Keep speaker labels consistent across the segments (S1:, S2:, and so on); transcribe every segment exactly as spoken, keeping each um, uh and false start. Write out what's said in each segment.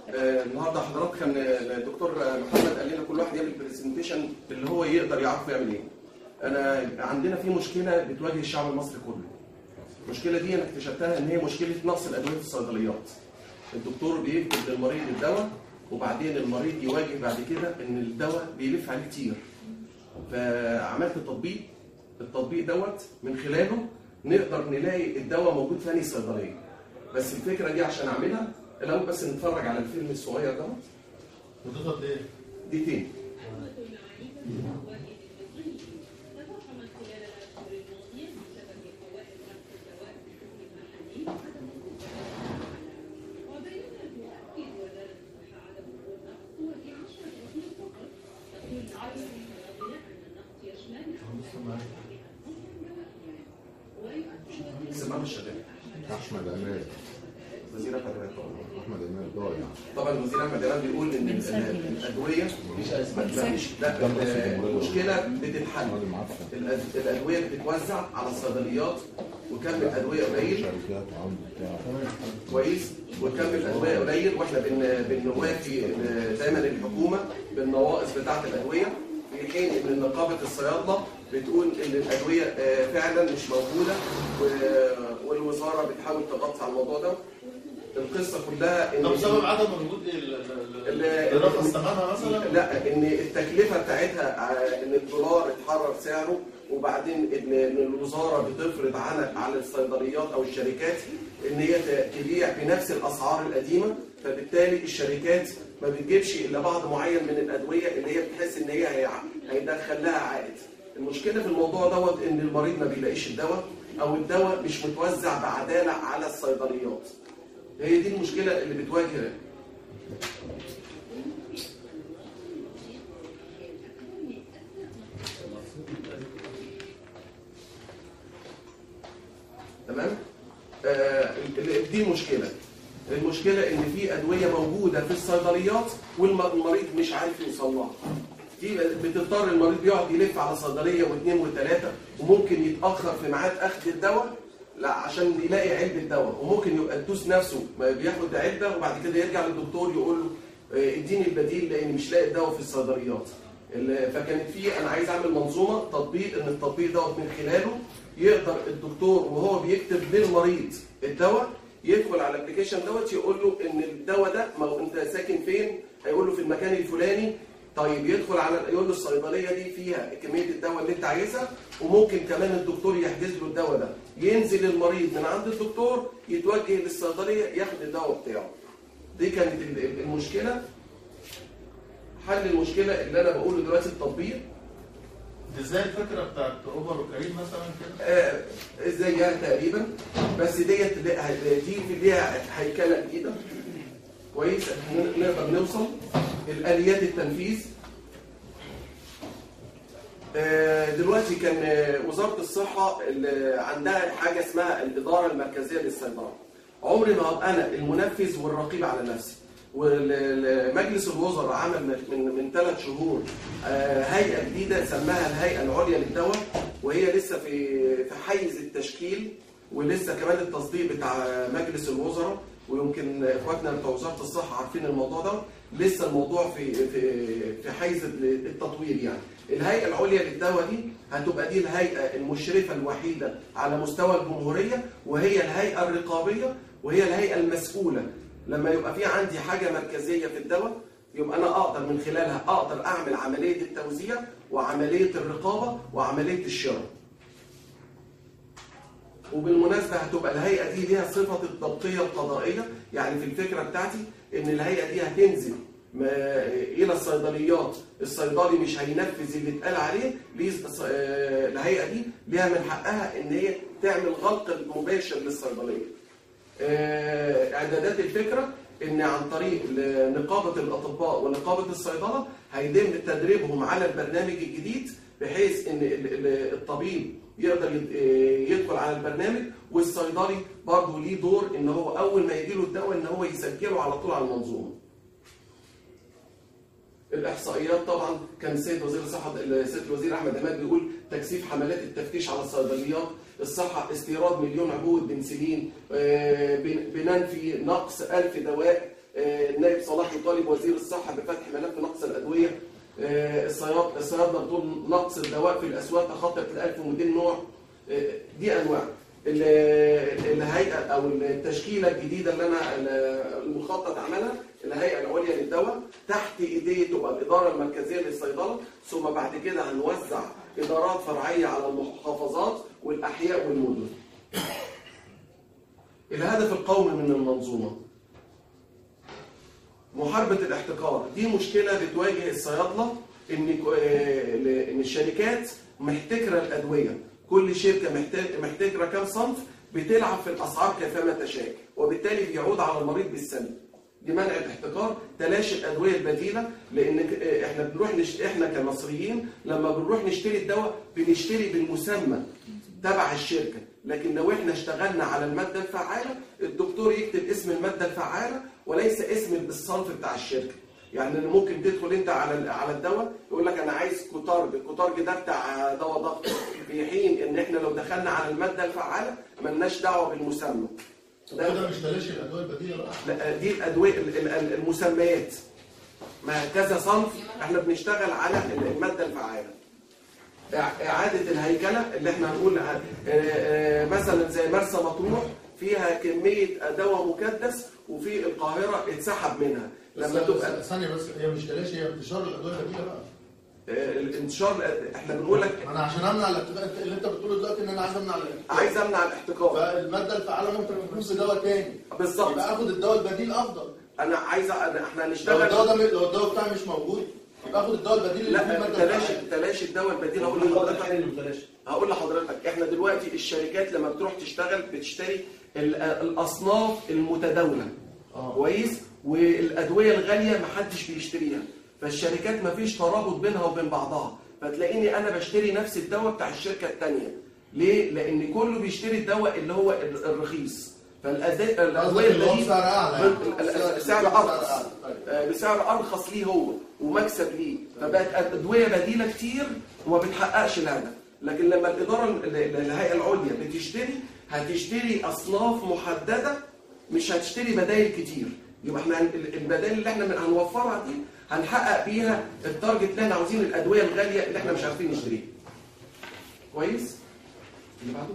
S1: آه النهارده حضرتك كان الدكتور محمد قال لنا كل واحد يعمل برزنتيشن اللي هو يقدر يعرف يعمل ايه. انا عندنا في مشكله بتواجه الشعب المصري كله. المشكله دي انا اكتشفتها ان هي مشكله نقص الادويه في الصيدليات. الدكتور بيكتب للمريض الدواء وبعدين المريض يواجه بعد كده ان الدواء بيلف عليه كتير. فعملت تطبيق، التطبيق دوت من خلاله نقدر نلاقي الدواء موجود في أي صيدليه. بس الفكره دي عشان اعملها الاول بس نتفرج على الفيلم الصغير دوت.
S2: مدته ايه؟
S1: دقيقتين. سمعنا الشباب
S3: احمد عماد
S1: وزير احمد عماد
S3: احمد عماد ضايع.
S1: طبعا الوزير احمد عماد بيقول ان الادويه مش لا المشكله بتتحل. الادويه بتتوزع على الصيدليات وكم الادويه قليل كويس وكم الادويه قليل واحنا بنوافي دايما الحكومه بالنواقص بتاعه الادويه في حين ان نقابه الصيادله بتقول ان الادويه فعلا مش موجوده والوزاره بتحاول تغطي على الموضوع ده. القصه كلها ان
S2: طب سبب عدم وجود الرقم استمرها مثلا؟
S1: لا ان التكلفه بتاعتها ان الدولار اتحرر سعره وبعدين ان الوزاره بتفرض على على الصيدليات او الشركات ان هي تبيع بنفس الاسعار القديمه، فبالتالي الشركات ما بتجيبش الا بعض معين من الادويه اللي هي بتحس ان هي هيدخل لها عائد. المشكله في الموضوع دوت ان المريض ما بيلاقيش الدواء او الدواء مش متوزع بعداله على الصيدليات. هي دي المشكله اللي بتواجه. تمام؟ آه دي المشكله. المشكله ان في ادويه موجوده في الصيدليات والمريض مش عارف يوصل لها. دي بتضطر المريض بيقعد يلف على صيدليه واثنين وثلاثه وممكن يتاخر في ميعاد اخذ الدواء لا عشان يلاقي علبه دواء، وممكن يبقى الدوس نفسه بياخد علبه وبعد كده يرجع للدكتور يقول له اديني البديل لان مش لاقي الدواء في الصيدليات. فكانت في انا عايز اعمل منظومه تطبيق ان التطبيق دوت من خلاله يقدر الدكتور وهو بيكتب للمريض الدواء يدخل على الابلكيشن دوت يقول له ان الدواء ده ما هو انت ساكن فين؟ هيقول له في المكان الفلاني. طيب يدخل على يقول له الصيدليه دي فيها كميه الدواء اللي انت عايزها وممكن كمان الدكتور يحجز له الدواء ده. ينزل المريض من عند الدكتور يتوجه للصيدليه ياخد الدواء بتاعه. دي كانت المشكله. حل المشكله اللي انا بقوله دلوقتي التطبيق.
S2: ازاي الفكره بتاعت اوبر وكريم مثلا كده؟
S1: آه زيها تقريبا بس ديت دي ليها هيكله جديده. كويس نقدر نوصل الاليات التنفيذ. دلوقتي كان وزاره الصحه عندها حاجه اسمها الاداره المركزيه للصيدله. عمري ما هبقى انا المنفذ والرقيب على نفسي. ومجلس الوزراء عمل من من ثلاث شهور هيئه جديده سماها الهيئه العليا للدواء وهي لسه في في حيز التشكيل ولسه كمان التصديق بتاع مجلس الوزراء ويمكن اخواتنا بتوع وزاره الصحه عارفين الموضوع ده. لسه الموضوع في في في حيز التطوير يعني. الهيئه العليا للدواء دي هتبقى دي الهيئه المشرفه الوحيده على مستوى الجمهوريه وهي الهيئه الرقابيه وهي الهيئه المسؤوله. لما يبقى في عندي حاجه مركزيه في الدواء يبقى انا اقدر من خلالها اقدر اعمل عمليه التوزيع وعمليه الرقابه وعمليه الشراء. وبالمناسبه هتبقى الهيئه دي ليها صفه الضبطيه القضائيه، يعني في الفكره بتاعتي ان الهيئه دي هتنزل الى الصيدليات، الصيدلي مش هينفذ اللي اتقال عليه، الهيئه دي ليها من حقها ان هي تعمل غلق مباشر للصيدليه. اعدادات الفكره ان عن طريق نقابه الاطباء ونقابه الصيدله هيتم تدريبهم على البرنامج الجديد بحيث ان الطبيب يقدر يدخل على البرنامج والصيدلي برضه ليه دور ان هو اول ما يجي له الدواء ان هو يسجله على طول على المنظومه. الاحصائيات طبعا كان السيد وزير الصحه السيد الوزير احمد عماد بيقول تكثيف حملات التفتيش على الصيدليات، الصحه استيراد مليون عبوه بنسلين، بننفي نقص ألف دواء، النائب صلاح يطالب وزير الصحه بفتح ملف نقص الادويه. الصيادله بتقول نقص الدواء في الاسواق تخطى ألف ومئتين نوع. دي انواع. الهيئه او التشكيله الجديده اللي انا المخطط عملها الهيئه العليا للدواء، تحت ايديه تبقى الاداره المركزيه للصيدله، ثم بعد كده هنوزع ادارات فرعيه على المحافظات والاحياء والمدن. الهدف القومي من المنظومه محاربه الاحتكار. دي مشكله بتواجه الصيادله، ان ان الشركات محتكره الادويه، كل شركه محتكره كام صنف بتلعب في الاسعار كيفما تشاء، وبالتالي بيعود على المريض بالسلب. دي منع الاحتكار، تلاشي الادويه البديله، لان احنا بنروح نش... احنا كمصريين لما بنروح نشتري الدواء بنشتري بالمسمى تبع الشركه، لكن لو احنا اشتغلنا على الماده الفعاله الدكتور يكتب اسم الماده الفعاله وليس اسم الصنف بتاع الشركه. يعني ممكن تدخل انت على على الدواء يقول لك انا عايز كوتارج، الكوتارج ده بتاع دواء ضغط، في حين ان احنا لو دخلنا على الماده الفعاله مالناش دعوه بالمسمى.
S2: ده كده مش تلاشي الادويه البديله بقى.
S1: لا، دي الادويه المسميات، ما كذا صنف احنا بنشتغل على الماده الفعاله. اعاده الهيكله اللي احنا هنقول مثلا زي مرسى مطروح فيها كميه دواء مكدس، وفي القاهره اتسحب منها.
S2: لما تبقى ثانيه بس، هي مش تلاشي، هي انتشار الادويه البديله بقى.
S1: الانتشار احنا بنقول لك
S2: انا عشان امنع الاحتكار اللي انت بتقوله دلوقتي ان انا عايز امنع الاحتكار،
S1: عايز امنع الاحتكار،
S2: فالماده الفعاله ممكن تكون في دواء تاني
S1: بالظبط،
S2: يبقى اخد الدواء البديل افضل.
S1: انا عايز أنا احنا هنشتغل
S2: لو الدواء ده لو الدواء بتاعي مش موجود يبقى اخد الدواء البديل اللي فيه الماده
S1: تلاشي تلاشي الدواء البديل. هقول لحضرتك هقول لحضرتك احنا دلوقتي الشركات لما بتروح تشتغل بتشتري الاصناف المتداوله كويس، والادويه الغاليه محدش بيشتريها، فالشركات مفيش ترابط بينها وبين بعضها، فتلاقيني انا بشتري نفس الدواء بتاع الشركه الثانيه. ليه؟ لان كله بيشتري الدواء اللي هو الرخيص، فالادويه اللي هو
S2: سعر اعلى،
S1: سعر ارخص، بسعر ارخص ليه هو ومكسب ليه، فبقت ادويه بديله كتير وما بتحققش الهدف. لكن لما الاداره الهيئه العليا بتشتري هتشتري اصناف محدده، مش هتشتري بدائل كتير، يبقى احنا البدائل اللي احنا هنوفرها دي هنحقق بيها التارجت اللي احنا عاوزين، الادويه الغاليه اللي احنا مش عارفين نشتريها. كويس؟ اللي بعده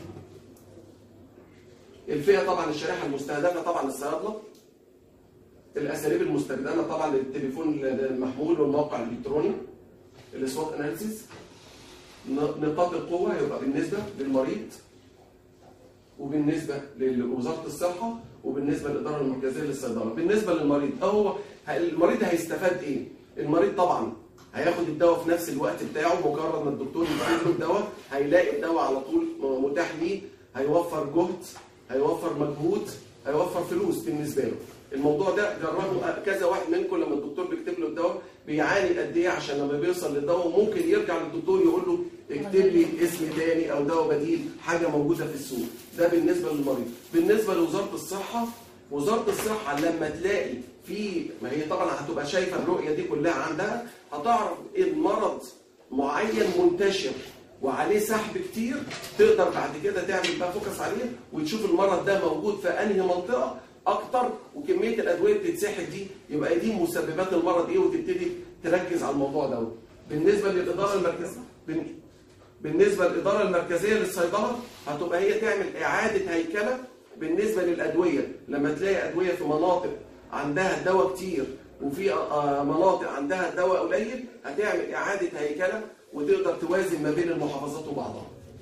S1: الفئه طبعا الشريحه المستهدفه طبعا الصيادله، الاساليب المستخدمه طبعا التليفون المحمول والموقع الالكتروني، الاسوات اناليسيس. نقاط القوه هيبقى بالنسبه للمريض وبالنسبه لوزاره الصحه وبالنسبه للاداره المركزيه للصيدله. بالنسبه للمريض هو المريض هيستفاد ايه؟ المريض طبعا هياخد الدواء في نفس الوقت بتاعه، مجرد ما الدكتور يكتب له الدواء هيلاقي الدواء على طول متاح ليه، هيوفر جهد، هيوفر مجهود، هيوفر فلوس بالنسبه له. الموضوع ده جربه كذا واحد منكم، لما الدكتور بيكتب له الدواء بيعاني قد ايه عشان لما بيوصل للدواء، وممكن يرجع للدكتور يقول له اكتب لي اسم تاني او دواء بديل، حاجه موجوده في السوق. ده بالنسبه للمريض. بالنسبه لوزاره الصحه، وزاره الصحه لما تلاقي في، ما هي طبعا هتبقى شايفه الرؤيه دي كلها عندها، هتعرف المرض معين منتشر وعليه سحب كتير، تقدر بعد كده تعمل بقى فوكس عليه وتشوف المرض ده موجود في انهي منطقه اكتر، وكميه الادويه اللي بتتسحب دي يبقى دي مسببات المرض ايه، وتبتدي تركز على الموضوع ده. بالنسبه للاداره المركزيه بالنسبه للاداره المركزيه للصيدله هتبقى هي تعمل اعاده هيكله بالنسبه للادويه. لما تلاقي ادويه في مناطق عندها دواء كتير وفي مناطق عندها دواء قليل، هتعمل اعاده هيكله وتقدر توازن ما بين المحافظات وبعضها.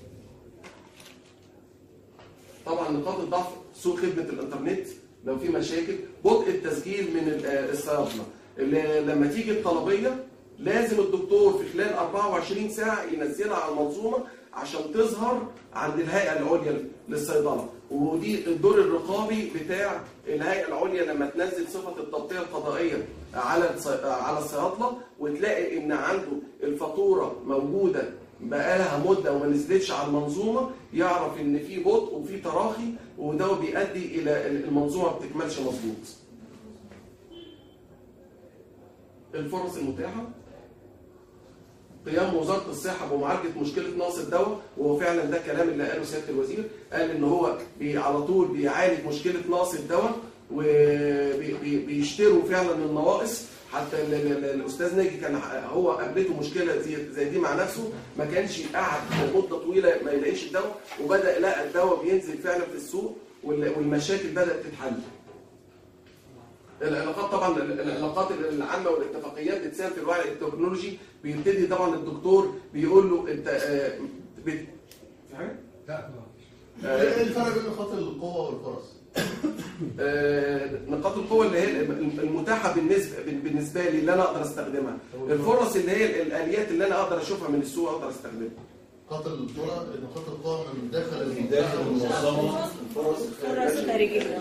S1: طبعا نقاط الضعف سوء خدمه الانترنت، لو في مشاكل، بطء التسجيل من الصيادله. لما تيجي الطلبيه لازم الدكتور في خلال أربعة وعشرين ساعه ينزلها على المنظومه عشان تظهر عند الهيئه العليا للصيدله، ودي الدور الرقابي بتاع الهيئه العليا لما تنزل صفه التغطيه القضائيه على على الصيادله، وتلاقي ان عنده الفاتوره موجوده بقالها مده وما نزلتش على المنظومه، يعرف ان في بطء وفي تراخي، وده بيؤدي الى المنظومه ما بتكملش مظبوط. الفرص المتاحه، قيام وزاره الصحه بمعالجه مشكله نقص الدواء، وهو فعلا ده كلام اللي قاله سياده الوزير، قال ان هو على طول بيعالج مشكله نقص الدواء، وبيشتروا فعلا النواقص. حتى ال- ال- الاستاذ ناجي كان هو قابلته مشكله زي زي دي مع نفسه، ما كانش قعد مده طويله ما يلاقيش الدواء، وبدا لقى الدواء بينزل فعلا في السوق وال- والمشاكل بدات تتحل. العلاقات طبعا العلاقات العامه والاتفاقيات بتساهم في الوعي التكنولوجي. بيبتدي طبعا الدكتور بيقول له انت آه، بت... في حاجه؟
S4: لا
S2: ايه الفرق بين نقاط القوه والفرص؟
S1: آه، نقاط القوة اللي هي المتاحة بالنسبة بالنسبة لي اللي أنا أقدر أستخدمها، الفرص اللي هي الآليات اللي أنا أقدر أشوفها من السوق أقدر أستخدمها.
S2: نقاط القوه نقاط القوه من داخل
S5: من داخل المنظمه.
S1: الفرص
S6: فرص خارجية.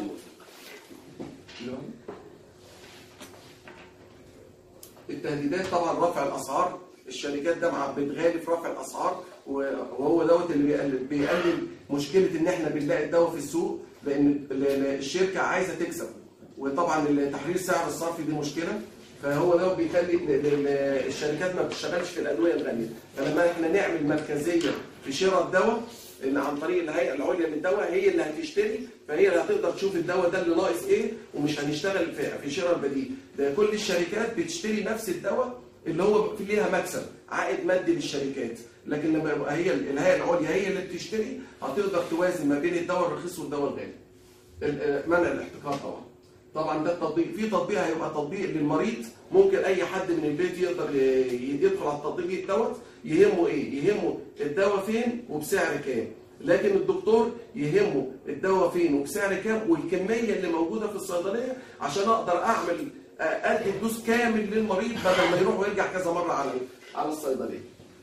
S1: التهديدات طبعا رفع الأسعار، الشركات ده مع بتغالي في رفع الأسعار، وهو دوت اللي بيقلل بيقلل مشكلة إن إحنا بنلاقي الدواء في السوق، لأن الشركة عايزة تكسب، وطبعا تحرير سعر الصرف دي مشكلة. فهو ده بيخلي الشركات ما بتشتغلش في الادويه الغاليه. فلما احنا نعمل مركزيه في شراء الدواء ان عن طريق الهيئه العليا للدواء هي اللي هتشتري، فهي اللي هتقدر تشوف الدواء ده اللي ناقص ايه، ومش هنشتغل في في شراء البديل. ده كل الشركات بتشتري نفس الدواء اللي هو في ليها مكسب عائد مادي للشركات، لكن لما يبقى هي الهيئه العليا هي اللي بتشتري هتقدر توازن ما بين الدواء الرخيص والدواء الغالي. منع الاحتكار طبعا. طبعا ده التطبيق، في تطبيق هيبقى تطبيق للمريض، ممكن اي حد من البيت يقدر يدخل على التطبيق دوت، يهمه ايه؟ يهمه الدواء فين وبسعر كام. لكن الدكتور يهمه الدواء فين وبسعر كام والكميه اللي موجوده في الصيدليه، عشان اقدر اعمل ادي دوز كامل للمريض بدل ما يروح ويرجع كذا مره على على الصيدليه.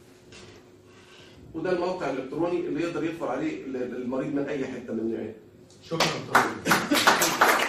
S1: وده الموقع الالكتروني اللي يقدر يدخل عليه المريض من اي حته من العالم.
S2: شكرا.